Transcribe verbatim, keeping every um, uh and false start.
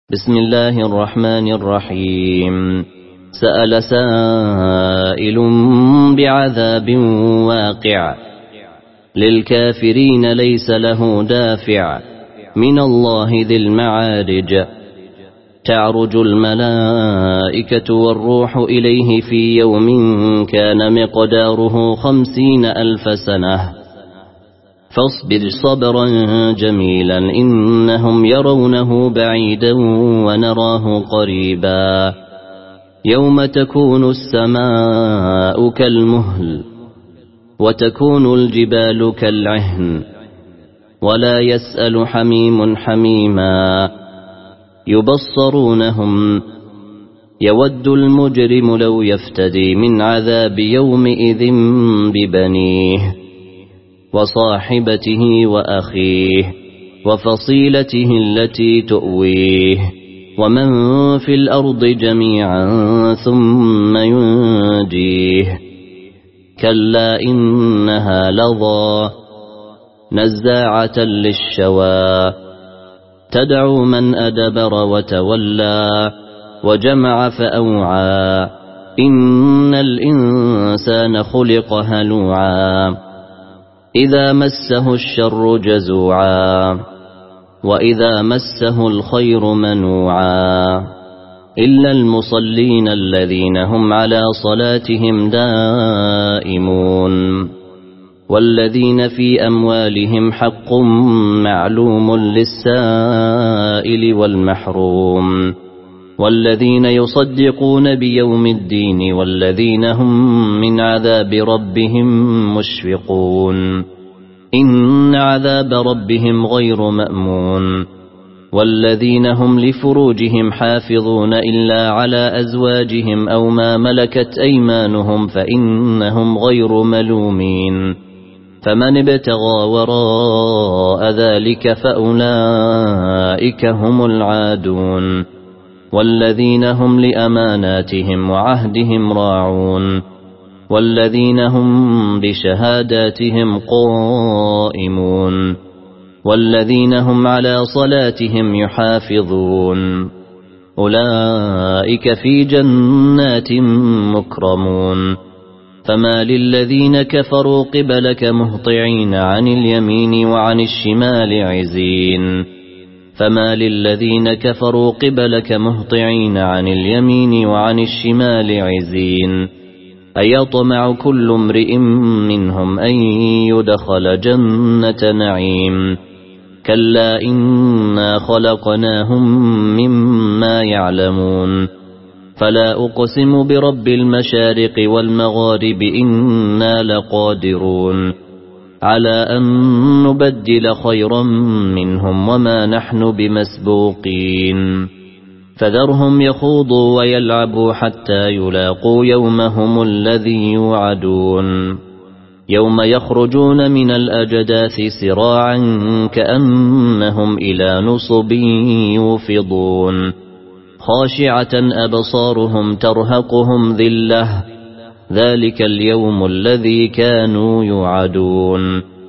بسم الله الرحمن الرحيم. سأل سائل بعذاب واقع للكافرين ليس له دافع من الله ذي المعارج. تعرج الملائكة والروح إليه في يوم كان مقداره خمسين ألف سنة فاصبر صبرا جميلا إنهم يرونه بعيدا ونراه قريبا. يوم تكون السماء كالمهل وتكون الجبال كالعهن ولا يسأل حميم حميما. يبصرونهم يود المجرم لو يفتدي من عذاب يومئذ ببنيه وصاحبته وأخيه وفصيلته التي تؤويه ومن في الأرض جميعا ثم ينجيه. كلا إنها لظى نزاعة للشوى تدعو من أدبر وتولى وجمع فأوعى. إن الإنسان خلق هلوعا إذا مسه الشر جزوعا وإذا مسه الخير منوعا. إلا المصلين الذين هم على صلاتهم دائمون والذين في أموالهم حق معلوم للسائل والمحروم والذين يصدقون بيوم الدين والذين هم من عذاب ربهم مشفقون. إن عذاب ربهم غير مأمون. والذين هم لفروجهم حافظون إلا على أزواجهم أو ما ملكت أيمانهم فإنهم غير ملومين. فمن ابتغى وراء ذلك فأولئك هم العادون. والذين هم لأماناتهم وعهدهم راعون والذين هم بشهاداتهم قائمون والذين هم على صلاتهم يحافظون. أولئك في جنات مكرمون. فما للذين كفروا قبلك مهطعين عن اليمين وعن الشمال عزين. فما للذين كفروا قبلك مهطعين عن اليمين وعن الشمال عزين. أيطمع كل امرئ منهم أن يدخل جنة نعيم. كلا إنا خلقناهم مما يعلمون. فلا أقسم برب المشارق والمغارب إنا لقادرون على أن نبدل خيرا منهم وما نحن بمسبوقين. فذرهم يخوضوا ويلعبوا حتى يلاقوا يومهم الذي يوعدون. يوم يخرجون من الأجداث سراعا كأنهم إلى نصب يوفضون. خاشعة أبصارهم ترهقهم ذلة ذلك اليوم الذي كانوا يوعدون.